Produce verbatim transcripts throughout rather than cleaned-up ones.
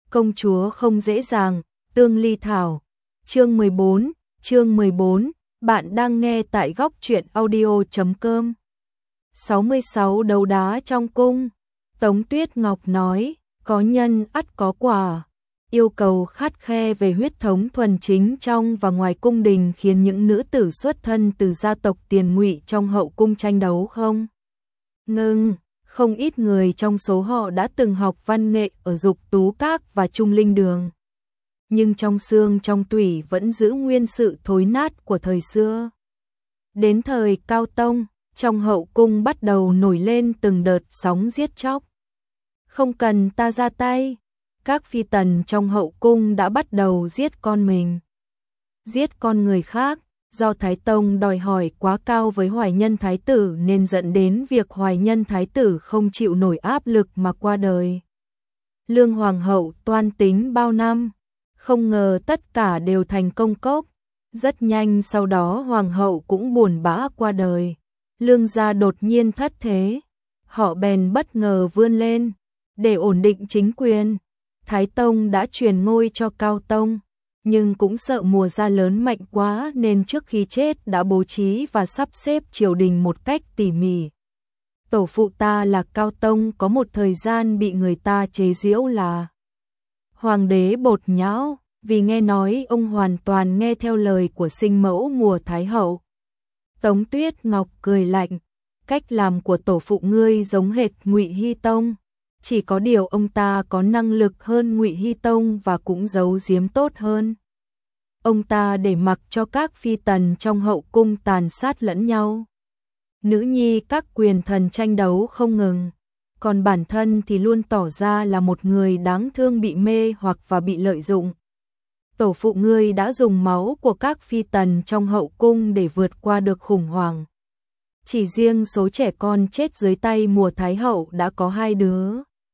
công chúa không dễ dàng, Tương Ly Thảo. Chương mười bốn, chương mười bốn, bạn đang nghe tại góc truyện audio chấm com. sáu mươi sáu đấu đá trong cung. Tống Tuyết Ngọc nói, có nhân ắt có quả. Yêu cầu khắt khe về huyết thống thuần chính trong và ngoài cung đình khiến những nữ tử xuất thân từ gia tộc Tiền Ngụy trong hậu cung tranh đấu không? Ngưng, không ít người trong số họ đã từng học văn nghệ ở Dục Tú Các và Trung Linh Đường. Nhưng trong xương trong tủy vẫn giữ nguyên sự thối nát của thời xưa. Đến thời Cao Tông, trong hậu cung bắt đầu nổi lên từng đợt sóng giết chóc. Không cần ta ra tay, các phi tần trong hậu cung đã bắt đầu giết con mình, giết con người khác, do Thái Tông đòi hỏi quá cao với Hoài Nhân Thái tử nên dẫn đến việc Hoài Nhân Thái tử không chịu nổi áp lực mà qua đời. Lương Hoàng hậu toan tính bao năm, không ngờ tất cả đều thành công cốc. Rất nhanh sau đó Hoàng hậu cũng buồn bã qua đời. Lương gia đột nhiên thất thế, họ bèn bất ngờ vươn lên để ổn định chính quyền. Thái Tông đã truyền ngôi cho Cao Tông, nhưng cũng sợ mùa gia lớn mạnh quá nên trước khi chết đã bố trí và sắp xếp triều đình một cách tỉ mỉ. Tổ phụ ta là Cao Tông có một thời gian bị người ta chế giễu là Hoàng đế bột nhão, vì nghe nói ông hoàn toàn nghe theo lời của sinh mẫu mùa Thái hậu. Tống Tuyết Ngọc cười lạnh, cách làm của tổ phụ ngươi giống hệt Ngụy Hy Tông. Chỉ có điều ông ta có năng lực hơn Ngụy Hy Tông và cũng giấu giếm tốt hơn. Ông ta để mặc cho các phi tần trong hậu cung tàn sát lẫn nhau. Nữ nhi các quyền thần tranh đấu không ngừng, còn bản thân thì luôn tỏ ra là một người đáng thương bị mê hoặc và bị lợi dụng. Tổ phụ ngươi đã dùng máu của các phi tần trong hậu cung để vượt qua được khủng hoảng. Chỉ riêng số trẻ con chết dưới tay mùa Thái hậu đã có hai đứa.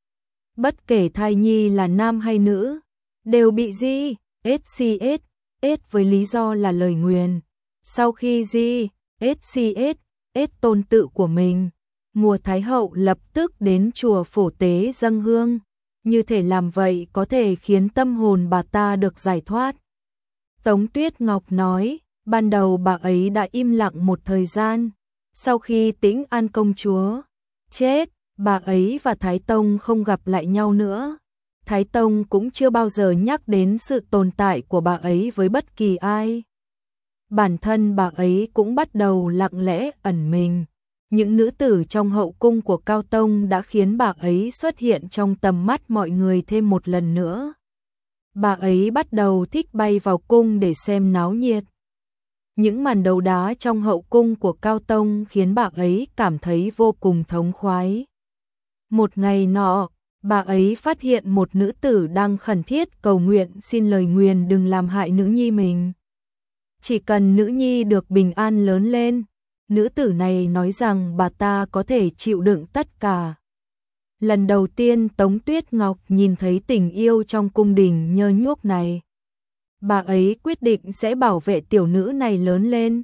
Bất kể thai nhi là nam hay nữ, đều bị di, ét xê ét, ét với lý do là lời nguyền. Sau khi di, ét xê ét, ét tôn tự của mình, mùa Thái hậu lập tức đến chùa Phổ Tế dâng hương. Như thể làm vậy có thể khiến tâm hồn bà ta được giải thoát. Tống Tuyết Ngọc nói, ban đầu bà ấy đã im lặng một thời gian. Sau khi Tĩnh An công chúa chết, bà ấy và Thái Tông không gặp lại nhau nữa. Thái Tông cũng chưa bao giờ nhắc đến sự tồn tại của bà ấy với bất kỳ ai. Bản thân bà ấy cũng bắt đầu lặng lẽ ẩn mình. Những nữ tử trong hậu cung của Cao Tông đã khiến bà ấy xuất hiện trong tầm mắt mọi người thêm một lần nữa. Bà ấy bắt đầu thích bay vào cung để xem náo nhiệt. Những màn đấu đá trong hậu cung của Cao Tông khiến bà ấy cảm thấy vô cùng thống khoái. Một ngày nọ, bà ấy phát hiện một nữ tử đang khẩn thiết cầu nguyện xin lời nguyền đừng làm hại nữ nhi mình. Chỉ cần nữ nhi được bình an lớn lên, nữ tử này nói rằng bà ta có thể chịu đựng tất cả. Lần đầu tiên Tống Tuyết Ngọc nhìn thấy tình yêu trong cung đình nhơ nhuốc này. Bà ấy quyết định sẽ bảo vệ tiểu nữ này lớn lên.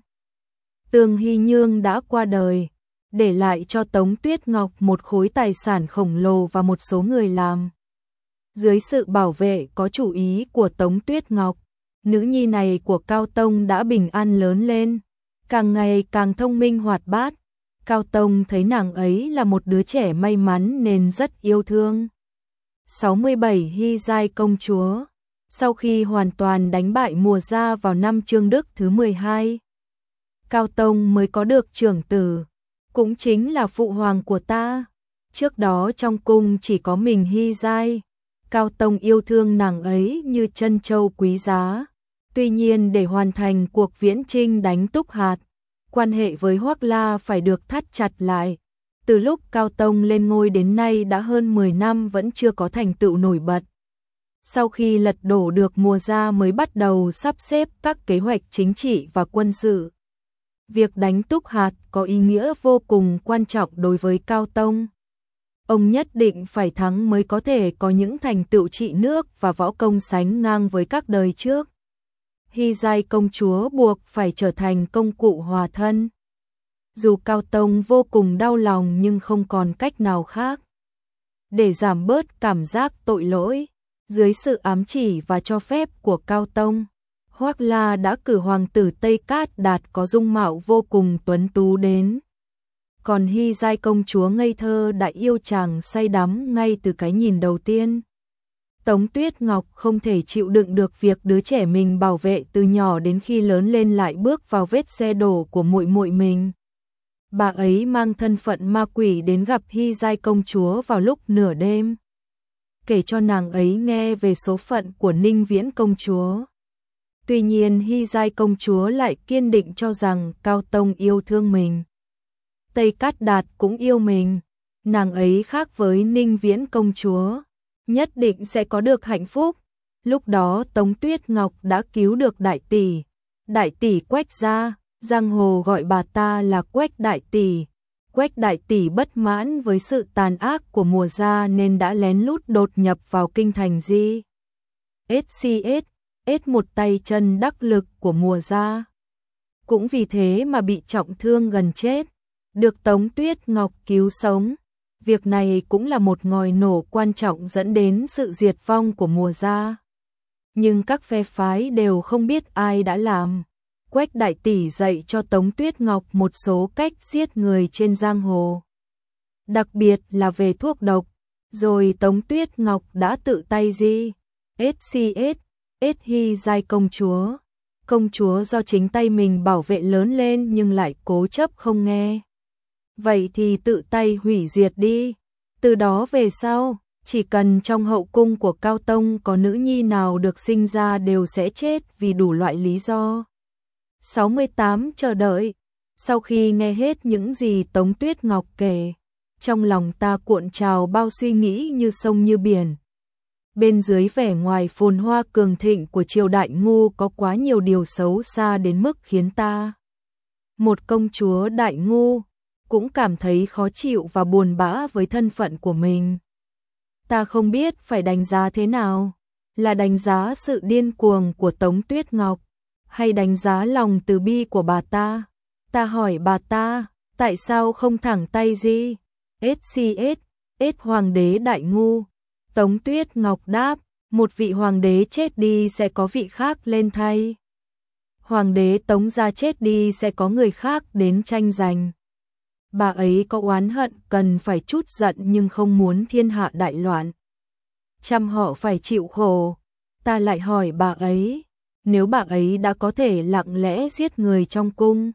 Tương Hy Nhương đã qua đời, để lại cho Tống Tuyết Ngọc một khối tài sản khổng lồ và một số người làm. Dưới sự bảo vệ có chủ ý của Tống Tuyết Ngọc, nữ nhi này của Cao Tông đã bình an lớn lên, càng ngày càng thông minh hoạt bát. Cao Tông thấy nàng ấy là một đứa trẻ may mắn nên rất yêu thương. sáu mươi bảy Hy giai công chúa. Sau khi hoàn toàn đánh bại mùa gia vào năm Trương Đức thứ mười hai, Cao Tông mới có được trưởng tử, cũng chính là phụ hoàng của ta. Trước đó trong cung chỉ có mình Hy giai. Cao Tông yêu thương nàng ấy như trân châu quý giá. Tuy nhiên để hoàn thành cuộc viễn chinh đánh Túc Hạt, quan hệ với Hoắc La phải được thắt chặt lại. Từ lúc Cao Tông lên ngôi đến nay đã hơn mười năm vẫn chưa có thành tựu nổi bật. Sau khi lật đổ được mùa gia mới bắt đầu sắp xếp các kế hoạch chính trị và quân sự. Việc đánh Túc Hạt có ý nghĩa vô cùng quan trọng đối với Cao Tông. Ông nhất định phải thắng mới có thể có những thành tựu trị nước và võ công sánh ngang với các đời trước. Hy giai công chúa buộc phải trở thành công cụ hòa thân. Dù Cao Tông vô cùng đau lòng nhưng không còn cách nào khác. Để giảm bớt cảm giác tội lỗi, Dưới sự ám chỉ và cho phép của Cao Tông, Hoắc La đã cử hoàng tử Tây Cát Đạt có dung mạo vô cùng tuấn tú đến. Còn Hy Giai công chúa ngây thơ đã yêu chàng say đắm ngay từ cái nhìn đầu tiên. Tống Tuyết Ngọc không thể chịu đựng được việc đứa trẻ mình bảo vệ từ nhỏ đến khi lớn lên lại bước vào vết xe đổ của muội muội mình. Bà ấy mang thân phận ma quỷ đến gặp Hy Giai công chúa vào lúc nửa đêm, kể cho nàng ấy nghe về số phận của Ninh Viễn công chúa. Tuy nhiên Hy Giai công chúa lại kiên định cho rằng Cao Tông yêu thương mình. Tây Cát Đạt cũng yêu mình, nàng ấy khác với Ninh Viễn công chúa, nhất định sẽ có được hạnh phúc. Lúc đó Tống Tuyết Ngọc đã cứu được đại tỷ, đại tỷ Quách gia, giang hồ gọi bà ta là Quách đại tỷ. Quách đại tỷ bất mãn với sự tàn ác của Mùa gia nên đã lén lút đột nhập vào kinh thành Di ét xê ét, ết một tay chân đắc lực của Mùa gia. Cũng vì thế mà bị trọng thương gần chết, được Tống Tuyết Ngọc cứu sống. Việc này cũng là một ngòi nổ quan trọng dẫn đến sự diệt vong của Mùa gia. Nhưng các phe phái đều không biết ai đã làm. Quách đại tỷ dạy cho Tống Tuyết Ngọc một số cách giết người trên giang hồ, đặc biệt là về thuốc độc. Rồi Tống Tuyết Ngọc đã tự tay Di ét xê ét, ết Hy Giai công chúa. Công chúa do chính tay mình bảo vệ lớn lên nhưng lại cố chấp không nghe. Vậy thì tự tay hủy diệt đi. Từ đó về sau, chỉ cần trong hậu cung của Cao Tông có nữ nhi nào được sinh ra đều sẽ chết vì đủ loại lý do. sáu mươi tám chờ đợi. Sau khi nghe hết những gì Tống Tuyết Ngọc kể, trong lòng ta cuộn trào bao suy nghĩ như sông như biển. Bên dưới vẻ ngoài phồn hoa cường thịnh của triều đại ngu có quá nhiều điều xấu xa đến mức khiến ta, một công chúa đại ngu, cũng cảm thấy khó chịu và buồn bã với thân phận của mình. Ta không biết phải đánh giá thế nào, là đánh giá sự điên cuồng của Tống Tuyết Ngọc, hay đánh giá lòng từ bi của bà ta. Ta hỏi bà ta, tại sao không thẳng tay Di ét xê ét, ết hoàng đế đại ngu? Tống Tuyết Ngọc đáp, một vị hoàng đế chết đi sẽ có vị khác lên thay. Hoàng đế Tống gia chết đi sẽ có người khác đến tranh giành. Bà ấy có oán hận cần phải trút giận nhưng không muốn thiên hạ đại loạn, trăm họ phải chịu khổ. Ta lại hỏi bà ấy, nếu bà ấy đã có thể lặng lẽ giết người trong cung,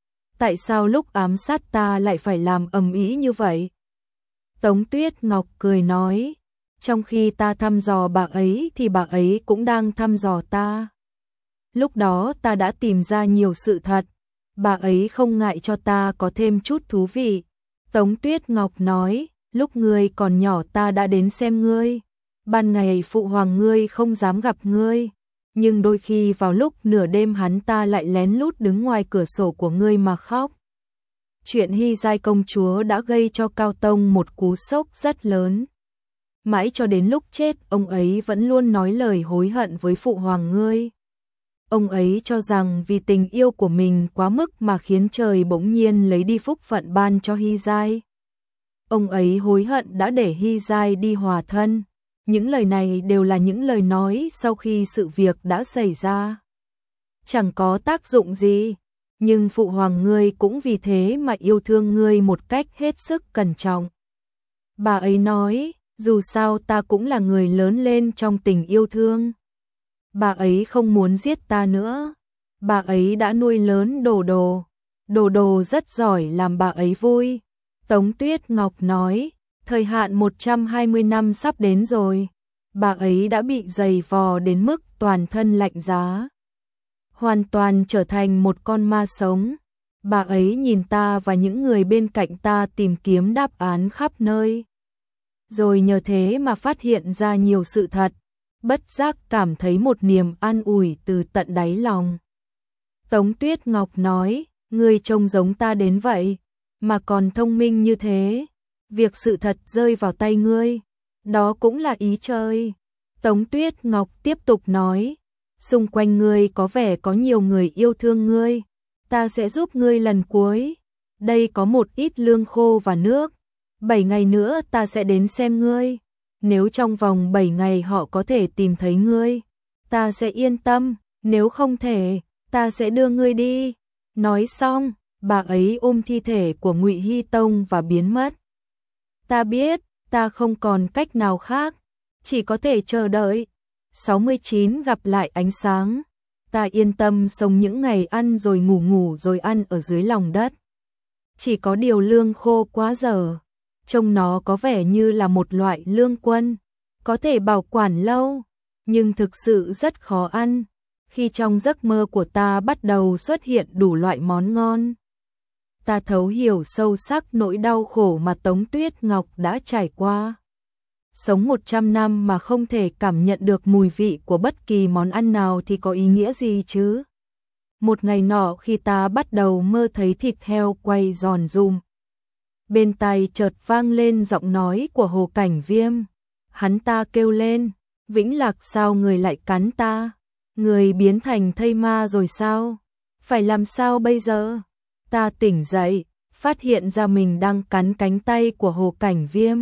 tại sao lúc ám sát ta lại phải làm ầm ĩ như vậy? Tống Tuyết Ngọc cười nói, trong khi ta thăm dò bà ấy thì bà ấy cũng đang thăm dò ta. Lúc đó ta đã tìm ra nhiều sự thật, bà ấy không ngại cho ta có thêm chút thú vị. Tống Tuyết Ngọc nói, lúc ngươi còn nhỏ ta đã đến xem ngươi. Ban ngày phụ hoàng ngươi không dám gặp ngươi, nhưng đôi khi vào lúc nửa đêm hắn ta lại lén lút đứng ngoài cửa sổ của ngươi mà khóc. Chuyện Hy Giai công chúa đã gây cho Cao Tông một cú sốc rất lớn. Mãi cho đến lúc chết, ông ấy vẫn luôn nói lời hối hận với phụ hoàng ngươi. Ông ấy cho rằng vì tình yêu của mình quá mức mà khiến trời bỗng nhiên lấy đi phúc phận ban cho Hy Giai. Ông ấy hối hận đã để Hy Giai đi hòa thân. Những lời này đều là những lời nói sau khi sự việc đã xảy ra, chẳng có tác dụng gì. Nhưng phụ hoàng ngươi cũng vì thế mà yêu thương ngươi một cách hết sức cẩn trọng. Bà ấy nói, dù sao ta cũng là người lớn lên trong tình yêu thương. Bà ấy không muốn giết ta nữa. Bà ấy đã nuôi lớn Đồ Đồ. Đồ Đồ rất giỏi làm bà ấy vui. Tống Tuyết Ngọc nói, thời hạn một trăm hai mươi năm sắp đến rồi. Bà ấy đã bị dày vò đến mức toàn thân lạnh giá, hoàn toàn trở thành một con ma sống. Bà ấy nhìn ta và những người bên cạnh ta tìm kiếm đáp án khắp nơi, rồi nhờ thế mà phát hiện ra nhiều sự thật, bất giác cảm thấy một niềm an ủi từ tận đáy lòng. Tống Tuyết Ngọc nói, ngươi trông giống ta đến vậy, mà còn thông minh như thế. Việc sự thật rơi vào tay ngươi, đó cũng là ý trời. Tống Tuyết Ngọc tiếp tục nói, xung quanh ngươi có vẻ có nhiều người yêu thương ngươi, ta sẽ giúp ngươi lần cuối. Đây có một ít lương khô và nước, bảy ngày nữa ta sẽ đến xem ngươi. nếu trong vòng bảy ngày họ có thể tìm thấy ngươi, ta sẽ yên tâm, nếu không thể, ta sẽ đưa ngươi đi. Nói xong, bà ấy ôm thi thể của Ngụy Hy Tông và biến mất. Ta biết, ta không còn cách nào khác, chỉ có thể chờ đợi. sáu mươi chín gặp lại ánh sáng. Ta yên tâm sống những ngày ăn rồi ngủ ngủ rồi ăn ở dưới lòng đất. Chỉ có điều lương khô quá dở. Trông nó có vẻ như là một loại lương quân, có thể bảo quản lâu, nhưng thực sự rất khó ăn. Khi trong giấc mơ của ta bắt đầu xuất hiện đủ loại món ngon, ta thấu hiểu sâu sắc nỗi đau khổ mà Tống Tuyết Ngọc đã trải qua. Sống một trăm năm mà không thể cảm nhận được mùi vị của bất kỳ món ăn nào thì có ý nghĩa gì chứ? Một ngày nọ khi ta bắt đầu mơ thấy thịt heo quay giòn giùm, bên tai chợt vang lên giọng nói của Hồ Cảnh Viêm. Hắn ta kêu lên, Vĩnh Lạc sao người lại cắn ta? Người biến thành thây ma rồi sao? Phải làm sao bây giờ? Ta tỉnh dậy, phát hiện ra mình đang cắn cánh tay của Hồ Cảnh Viêm.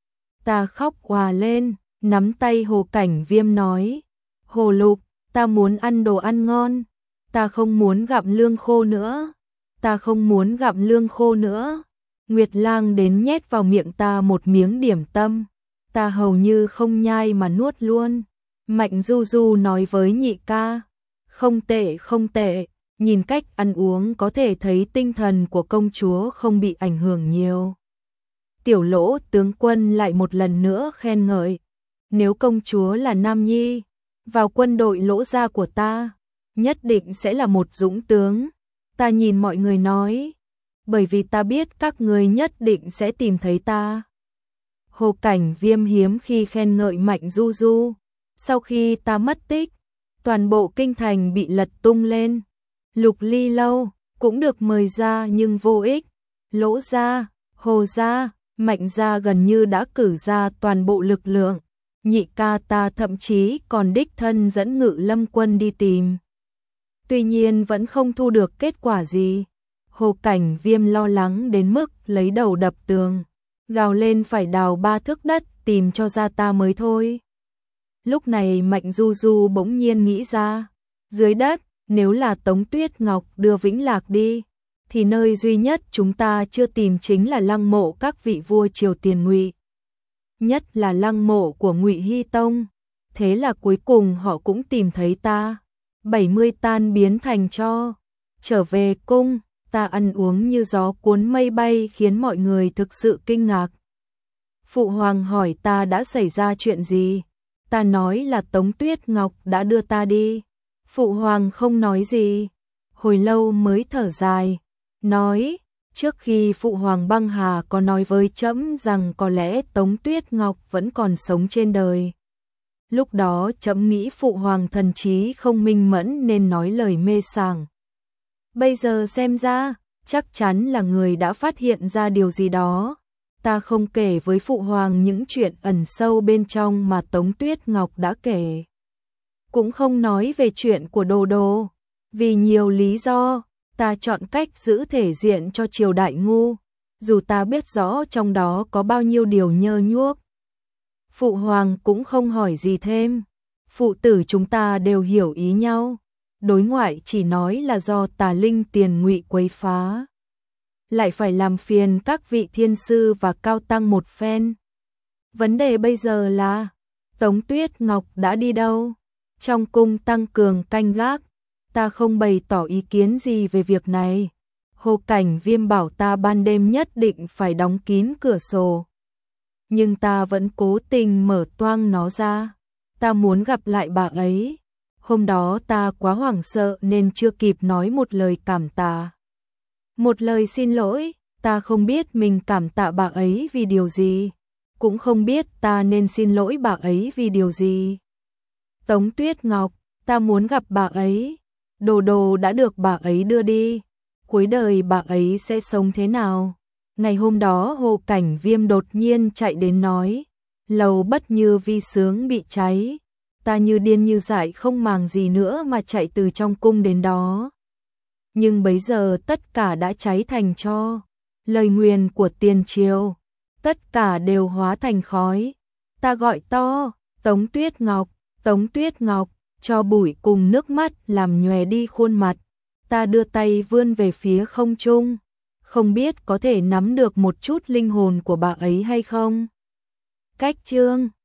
Ta khóc òa lên, nắm tay Hồ Cảnh Viêm nói, Hồ Lục, ta muốn ăn đồ ăn ngon, ta không muốn gặm lương khô nữa, ta không muốn gặm lương khô nữa. Nguyệt Lang đến nhét vào miệng ta một miếng điểm tâm, ta hầu như không nhai mà nuốt luôn. Mạnh Du Du nói với nhị ca, không tệ không tệ, nhìn cách ăn uống có thể thấy tinh thần của công chúa không bị ảnh hưởng nhiều. Tiểu Lỗ tướng quân lại một lần nữa khen ngợi, nếu công chúa là nam nhi, vào quân đội Lỗ gia của ta, nhất định sẽ là một dũng tướng. Ta nhìn mọi người nói, bởi vì ta biết các người nhất định sẽ tìm thấy ta. Hồ Cảnh Viêm hiếm khi khen ngợi Mạnh Du Du. Sau khi ta mất tích, toàn bộ kinh thành bị lật tung lên. Lục Ly Lâu cũng được mời ra nhưng vô ích. Lỗ gia, Hồ gia, Mạnh gia gần như đã cử ra toàn bộ lực lượng. Nhị ca ta thậm chí còn đích thân dẫn Ngự Lâm quân đi tìm. Tuy nhiên vẫn không thu được kết quả gì. Hồ Cảnh Viêm lo lắng đến mức lấy đầu đập tường, gào lên phải đào ba thước đất tìm cho ra ta mới thôi. Lúc này Mạnh Du Du bỗng nhiên nghĩ ra, dưới đất, nếu là Tống Tuyết Ngọc đưa Vĩnh Lạc đi, thì nơi duy nhất chúng ta chưa tìm chính là lăng mộ các vị vua triều tiền Ngụy, nhất là lăng mộ của Ngụy Hy Tông. Thế là cuối cùng họ cũng tìm thấy ta. bảy mươi tan biến thành tro, trở về cung, ta ăn uống như gió cuốn mây bay khiến mọi người thực sự kinh ngạc. Phụ hoàng hỏi ta đã xảy ra chuyện gì, ta nói là Tống Tuyết Ngọc đã đưa ta đi. Phụ hoàng không nói gì, hồi lâu mới thở dài, nói, trước khi Phụ hoàng băng hà có nói với trẫm rằng có lẽ Tống Tuyết Ngọc vẫn còn sống trên đời. Lúc đó trẫm nghĩ Phụ hoàng thần trí không minh mẫn nên nói lời mê sảng. Bây giờ xem ra, chắc chắn là người đã phát hiện ra điều gì đó. Ta không kể với Phụ hoàng những chuyện ẩn sâu bên trong mà Tống Tuyết Ngọc đã kể. Cũng không nói về chuyện của Đồ Đồ. Vì nhiều lý do, ta chọn cách giữ thể diện cho triều đại ngu, dù ta biết rõ trong đó có bao nhiêu điều nhơ nhuốc. Phụ hoàng cũng không hỏi gì thêm. Phụ tử chúng ta đều hiểu ý nhau. Đối ngoại chỉ nói là do tà linh tiền Ngụy quấy phá. Lại phải làm phiền các vị thiên sư và cao tăng một phen. Vấn đề bây giờ là, Tống Tuyết Ngọc đã đi đâu? Trong cung tăng cường canh gác, ta không bày tỏ ý kiến gì về việc này. Hồ Cảnh Viêm bảo ta ban đêm nhất định phải đóng kín cửa sổ. Nhưng ta vẫn cố tình mở toang nó ra. Ta muốn gặp lại bà ấy. Hôm đó ta quá hoảng sợ nên chưa kịp nói một lời cảm tạ. Một lời xin lỗi, ta không biết mình cảm tạ bà ấy vì điều gì. Cũng không biết ta nên xin lỗi bà ấy vì điều gì. Tống Tuyết Ngọc, ta muốn gặp bà ấy. Đồ Đồ đã được bà ấy đưa đi. Cuối đời bà ấy sẽ sống thế nào? Ngày hôm đó Hồ Cảnh Viêm đột nhiên chạy đến nói, lầu Bất Như Vi Sướng bị cháy. Ta như điên như dại không màng gì nữa mà chạy từ trong cung đến đó. Nhưng bấy giờ tất cả đã cháy thành tro. Lời nguyền của tiền triều, tất cả đều hóa thành khói. Ta gọi to, Tống Tuyết Ngọc, Tống Tuyết Ngọc, cho bụi cùng nước mắt làm nhòe đi khuôn mặt. Ta đưa tay vươn về phía không trung, không biết có thể nắm được một chút linh hồn của bà ấy hay không. Cách chương